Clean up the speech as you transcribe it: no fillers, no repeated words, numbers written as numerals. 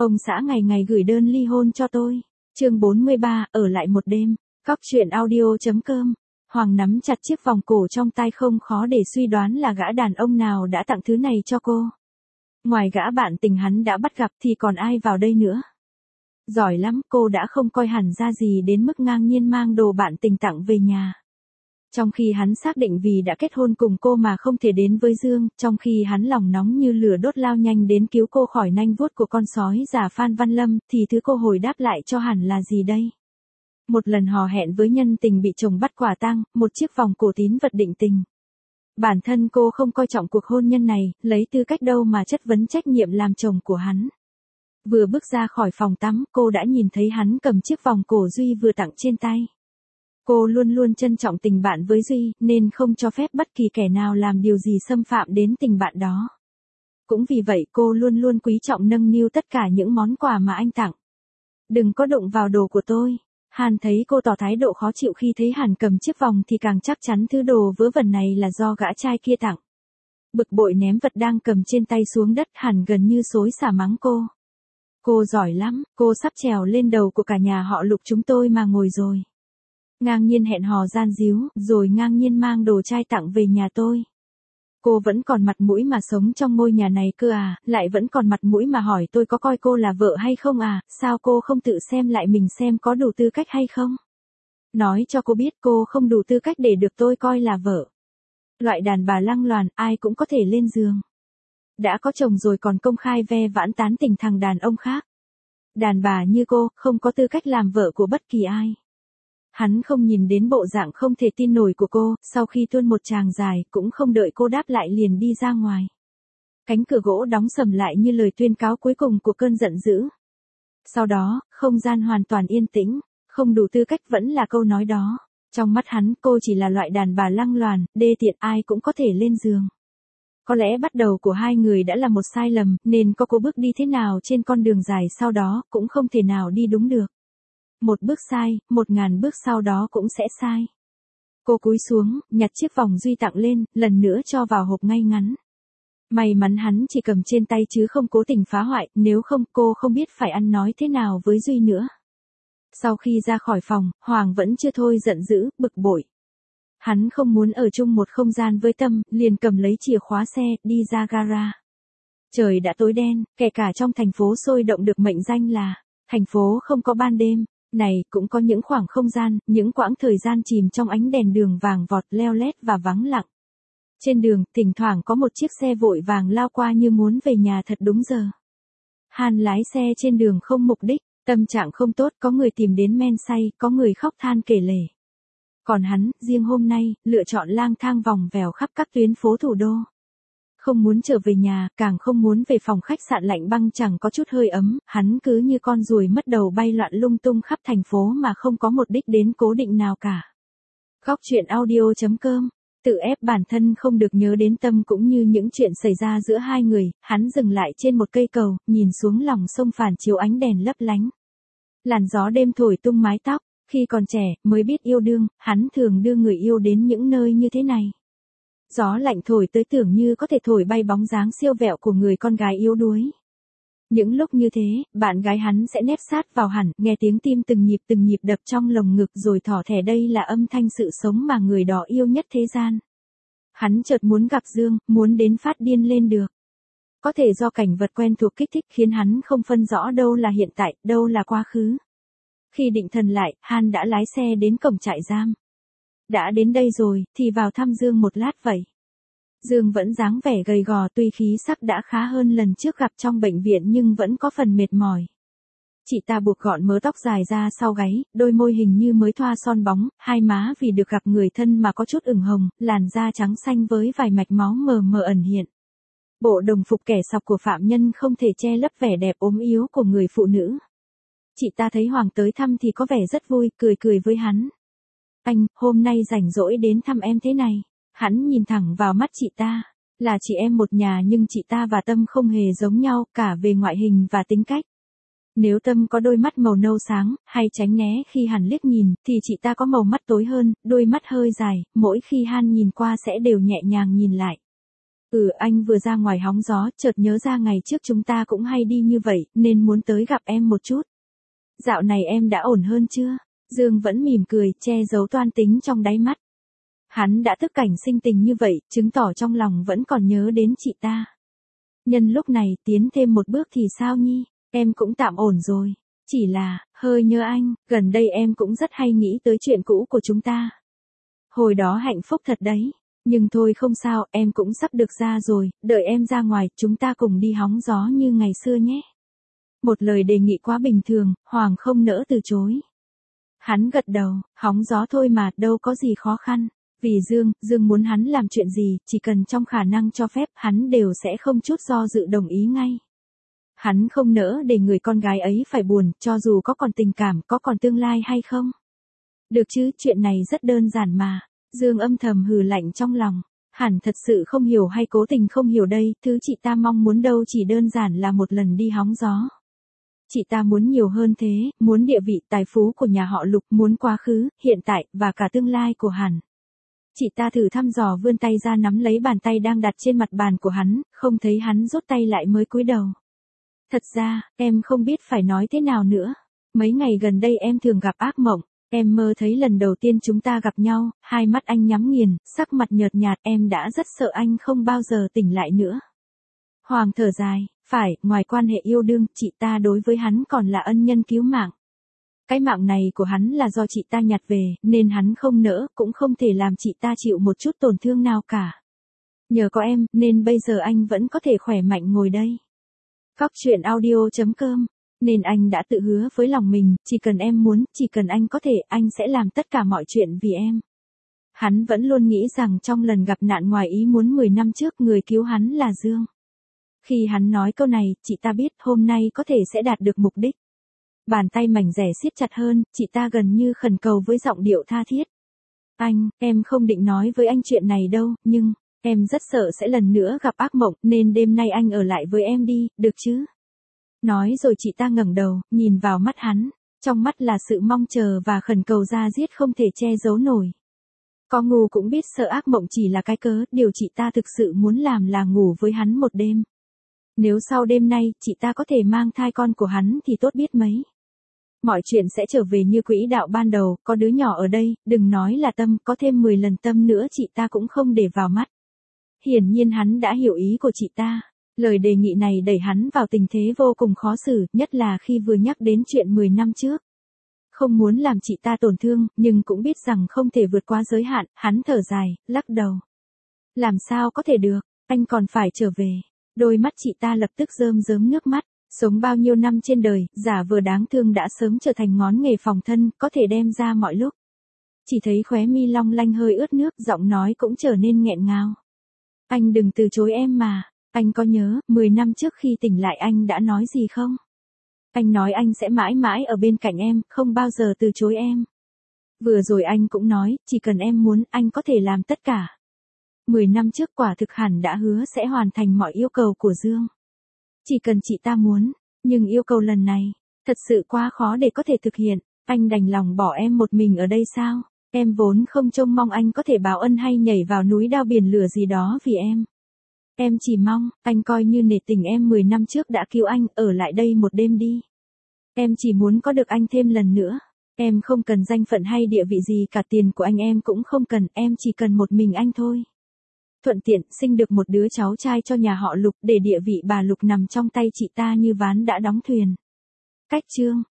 Ông xã ngày ngày gửi đơn ly hôn cho tôi. Chương 43, ở lại một đêm. Cóc truyện audio.com. Hoàng nắm chặt chiếc vòng cổ trong tay, không khó để suy đoán là gã đàn ông nào đã tặng thứ này cho cô. Ngoài gã bạn tình hắn đã bắt gặp thì còn ai vào đây nữa. Giỏi lắm, cô đã không coi hẳn ra gì đến mức ngang nhiên mang đồ bạn tình tặng về nhà. Trong khi hắn xác định vì đã kết hôn cùng cô mà không thể đến với Dương, trong khi hắn lòng nóng như lửa đốt lao nhanh đến cứu cô khỏi nanh vuốt của con sói già Phan Văn Lâm, thì thứ cô hồi đáp lại cho hẳn là gì đây? Một lần hò hẹn với nhân tình bị chồng bắt quả tang, một chiếc vòng cổ tín vật định tình. Bản thân cô không coi trọng cuộc hôn nhân này, lấy tư cách đâu mà chất vấn trách nhiệm làm chồng của hắn. Vừa bước ra khỏi phòng tắm, cô đã nhìn thấy hắn cầm chiếc vòng cổ Duy vừa tặng trên tay. Cô luôn luôn trân trọng tình bạn với Duy, nên không cho phép bất kỳ kẻ nào làm điều gì xâm phạm đến tình bạn đó. Cũng vì vậy cô luôn luôn quý trọng nâng niu tất cả những món quà mà anh tặng. Đừng có đụng vào đồ của tôi. Hàn thấy cô tỏ thái độ khó chịu khi thấy Hàn cầm chiếc vòng thì càng chắc chắn thứ đồ vớ vẩn này là do gã trai kia tặng. Bực bội ném vật đang cầm trên tay xuống đất, Hàn gần như xối xả mắng cô. Cô giỏi lắm, cô sắp trèo lên đầu của cả nhà họ Lục chúng tôi mà ngồi rồi. Ngang nhiên hẹn hò gian díu, rồi ngang nhiên mang đồ trai tặng về nhà tôi. Cô vẫn còn mặt mũi mà sống trong ngôi nhà này cơ à, lại vẫn còn mặt mũi mà hỏi tôi có coi cô là vợ hay không à, sao cô không tự xem lại mình xem có đủ tư cách hay không? Nói cho cô biết cô không đủ tư cách để được tôi coi là vợ. Loại đàn bà lăng loàn, ai cũng có thể lên giường. Đã có chồng rồi còn công khai ve vãn tán tỉnh thằng đàn ông khác. Đàn bà như cô, không có tư cách làm vợ của bất kỳ ai. Hắn không nhìn đến bộ dạng không thể tin nổi của cô, sau khi tuôn một tràng dài, cũng không đợi cô đáp lại liền đi ra ngoài. Cánh cửa gỗ đóng sầm lại như lời tuyên cáo cuối cùng của cơn giận dữ. Sau đó, không gian hoàn toàn yên tĩnh, không đủ tư cách vẫn là câu nói đó. Trong mắt hắn, cô chỉ là loại đàn bà lăng loàn, đê tiện, ai cũng có thể lên giường. Có lẽ bắt đầu của hai người đã là một sai lầm, nên có cô bước đi thế nào trên con đường dài sau đó, cũng không thể nào đi đúng được. Một bước sai, 1000 bước sau đó cũng sẽ sai. Cô cúi xuống, nhặt chiếc vòng Duy tặng lên, lần nữa cho vào hộp ngay ngắn. May mắn hắn chỉ cầm trên tay chứ không cố tình phá hoại, nếu không cô không biết phải ăn nói thế nào với Duy nữa. Sau khi ra khỏi phòng, Hoàng vẫn chưa thôi giận dữ, bực bội. Hắn không muốn ở chung một không gian với Tâm, liền cầm lấy chìa khóa xe, đi ra gara. Trời đã tối đen, kể cả trong thành phố sôi động được mệnh danh là thành phố không có ban đêm. Này, cũng có những khoảng không gian, những quãng thời gian chìm trong ánh đèn đường vàng vọt leo lét và vắng lặng. Trên đường, thỉnh thoảng có một chiếc xe vội vàng lao qua như muốn về nhà thật đúng giờ. Hàn lái xe trên đường không mục đích, tâm trạng không tốt, có người tìm đến men say, có người khóc than kể lể. Còn hắn, riêng hôm nay, lựa chọn lang thang vòng vèo khắp các tuyến phố thủ đô. Không muốn trở về nhà, càng không muốn về phòng khách sạn lạnh băng chẳng có chút hơi ấm, hắn cứ như con ruồi mất đầu bay loạn lung tung khắp thành phố mà không có một đích đến cố định nào cả. Cóc truyện audio.com. Tự ép bản thân không được nhớ đến Tâm cũng như những chuyện xảy ra giữa hai người, hắn dừng lại trên một cây cầu, nhìn xuống lòng sông phản chiếu ánh đèn lấp lánh. Làn gió đêm thổi tung mái tóc, khi còn trẻ, mới biết yêu đương, hắn thường đưa người yêu đến những nơi như thế này. Gió lạnh thổi tới tưởng như có thể thổi bay bóng dáng siêu vẹo của người con gái yếu đuối. Những lúc như thế, bạn gái hắn sẽ nép sát vào hẳn, nghe tiếng tim từng nhịp đập trong lồng ngực rồi thỏ thẻ đây là âm thanh sự sống mà người đó yêu nhất thế gian. Hắn chợt muốn gặp Dương, muốn đến phát điên lên được. Có thể do cảnh vật quen thuộc kích thích khiến hắn không phân rõ đâu là hiện tại, đâu là quá khứ. Khi định thần lại, Han đã lái xe đến cổng trại giam. Đã đến đây rồi, thì vào thăm Dương một lát vậy. Dương vẫn dáng vẻ gầy gò, tuy khí sắc đã khá hơn lần trước gặp trong bệnh viện nhưng vẫn có phần mệt mỏi. Chị ta buộc gọn mớ tóc dài ra sau gáy, đôi môi hình như mới thoa son bóng, hai má vì được gặp người thân mà có chút ửng hồng, làn da trắng xanh với vài mạch máu mờ mờ ẩn hiện. Bộ đồng phục kẻ sọc của phạm nhân không thể che lấp vẻ đẹp ốm yếu của người phụ nữ. Chị ta thấy Hoàng tới thăm thì có vẻ rất vui, cười với hắn. Anh, hôm nay rảnh rỗi đến thăm em thế này. Hắn nhìn thẳng vào mắt chị ta. Là chị em một nhà nhưng chị ta và Tâm không hề giống nhau, cả về ngoại hình và tính cách. Nếu Tâm có đôi mắt màu nâu sáng, hay tránh né khi hắn liếc nhìn, thì chị ta có màu mắt tối hơn, đôi mắt hơi dài, mỗi khi Han nhìn qua sẽ đều nhẹ nhàng nhìn lại. Anh vừa ra ngoài hóng gió, chợt nhớ ra ngày trước chúng ta cũng hay đi như vậy, nên muốn tới gặp em một chút. Dạo này em đã ổn hơn chưa? Dương vẫn mỉm cười, che giấu toan tính trong đáy mắt. Hắn đã thức cảnh sinh tình như vậy, chứng tỏ trong lòng vẫn còn nhớ đến chị ta. Nhân lúc này, tiến thêm một bước thì sao Nhi? Em cũng tạm ổn rồi. Chỉ là, hơi nhớ anh, gần đây em cũng rất hay nghĩ tới chuyện cũ của chúng ta. Hồi đó hạnh phúc thật đấy. Nhưng thôi không sao, em cũng sắp được ra rồi, đợi em ra ngoài, chúng ta cùng đi hóng gió như ngày xưa nhé. Một lời đề nghị quá bình thường, Hoàng không nỡ từ chối. Hắn gật đầu, hóng gió thôi mà, đâu có gì khó khăn. Vì Dương muốn hắn làm chuyện gì, chỉ cần trong khả năng cho phép, hắn đều sẽ không chút do dự đồng ý ngay. Hắn không nỡ để người con gái ấy phải buồn, cho dù có còn tình cảm, có còn tương lai hay không. Được chứ, chuyện này rất đơn giản mà. Dương âm thầm hừ lạnh trong lòng. Hẳn thật sự không hiểu hay cố tình không hiểu đây, thứ chị ta mong muốn đâu chỉ đơn giản là một lần đi hóng gió. Chị ta muốn nhiều hơn thế, muốn địa vị tài phú của nhà họ Lục, muốn quá khứ, hiện tại, và cả tương lai của hắn. Chị ta thử thăm dò vươn tay ra nắm lấy bàn tay đang đặt trên mặt bàn của hắn, không thấy hắn rút tay lại mới cúi đầu. Thật ra, em không biết phải nói thế nào nữa. Mấy ngày gần đây em thường gặp ác mộng. Em mơ thấy lần đầu tiên chúng ta gặp nhau, hai mắt anh nhắm nghiền, sắc mặt nhợt nhạt, em đã rất sợ anh không bao giờ tỉnh lại nữa. Hoàng thở dài, phải, ngoài quan hệ yêu đương, chị ta đối với hắn còn là ân nhân cứu mạng. Cái mạng này của hắn là do chị ta nhặt về, nên hắn không nỡ, cũng không thể làm chị ta chịu một chút tổn thương nào cả. Nhờ có em, nên bây giờ anh vẫn có thể khỏe mạnh ngồi đây. Cóc truyện audio.com. Nên anh đã tự hứa với lòng mình, chỉ cần em muốn, chỉ cần anh có thể, anh sẽ làm tất cả mọi chuyện vì em. Hắn vẫn luôn nghĩ rằng trong lần gặp nạn ngoài ý muốn 10 năm trước, người cứu hắn là Dương. Khi hắn nói câu này, chị ta biết hôm nay có thể sẽ đạt được mục đích. Bàn tay mảnh rẻ siết chặt hơn, chị ta gần như khẩn cầu với giọng điệu tha thiết. Anh, em không định nói với anh chuyện này đâu, nhưng, em rất sợ sẽ lần nữa gặp ác mộng, nên đêm nay anh ở lại với em đi, được chứ? Nói rồi chị ta ngẩng đầu, nhìn vào mắt hắn, trong mắt là sự mong chờ và khẩn cầu da diết không thể che giấu nổi. Có ngu cũng biết sợ ác mộng chỉ là cái cớ, điều chị ta thực sự muốn làm là ngủ với hắn một đêm. Nếu sau đêm nay, chị ta có thể mang thai con của hắn thì tốt biết mấy. Mọi chuyện sẽ trở về như quỹ đạo ban đầu, có đứa nhỏ ở đây, đừng nói là Tâm, có thêm 10 lần Tâm nữa chị ta cũng không để vào mắt. Hiển nhiên hắn đã hiểu ý của chị ta. Lời đề nghị này đẩy hắn vào tình thế vô cùng khó xử, nhất là khi vừa nhắc đến chuyện 10 năm trước. Không muốn làm chị ta tổn thương, nhưng cũng biết rằng không thể vượt quá giới hạn, hắn thở dài, lắc đầu. Làm sao có thể được, anh còn phải trở về. Đôi mắt chị ta lập tức rơm rớm nước mắt. Sống bao nhiêu năm trên đời, giả vờ đáng thương đã sớm trở thành ngón nghề phòng thân, có thể đem ra mọi lúc. Chỉ thấy khóe mi long lanh hơi ướt nước, giọng nói cũng trở nên nghẹn ngào. Anh đừng từ chối em mà. Anh có nhớ, 10 năm trước khi tỉnh lại anh đã nói gì không? Anh nói anh sẽ mãi mãi ở bên cạnh em, không bao giờ từ chối em. Vừa rồi anh cũng nói, chỉ cần em muốn, anh có thể làm tất cả. 10 năm trước quả thực hẳn đã hứa sẽ hoàn thành mọi yêu cầu của Dương. Chỉ cần chị ta muốn, nhưng yêu cầu lần này, thật sự quá khó để có thể thực hiện. Anh đành lòng bỏ em một mình ở đây sao? Em vốn không trông mong anh có thể báo ân hay nhảy vào núi đao biển lửa gì đó vì em. Em chỉ mong, anh coi như nể tình em 10 năm trước đã cứu anh, ở lại đây một đêm đi. Em chỉ muốn có được anh thêm lần nữa. Em không cần danh phận hay địa vị gì cả, tiền của anh em cũng không cần, em chỉ cần một mình anh thôi. Thuận tiện, sinh được một đứa cháu trai cho nhà họ Lục, để địa vị bà Lục nằm trong tay chị ta như ván đã đóng thuyền. Cách chương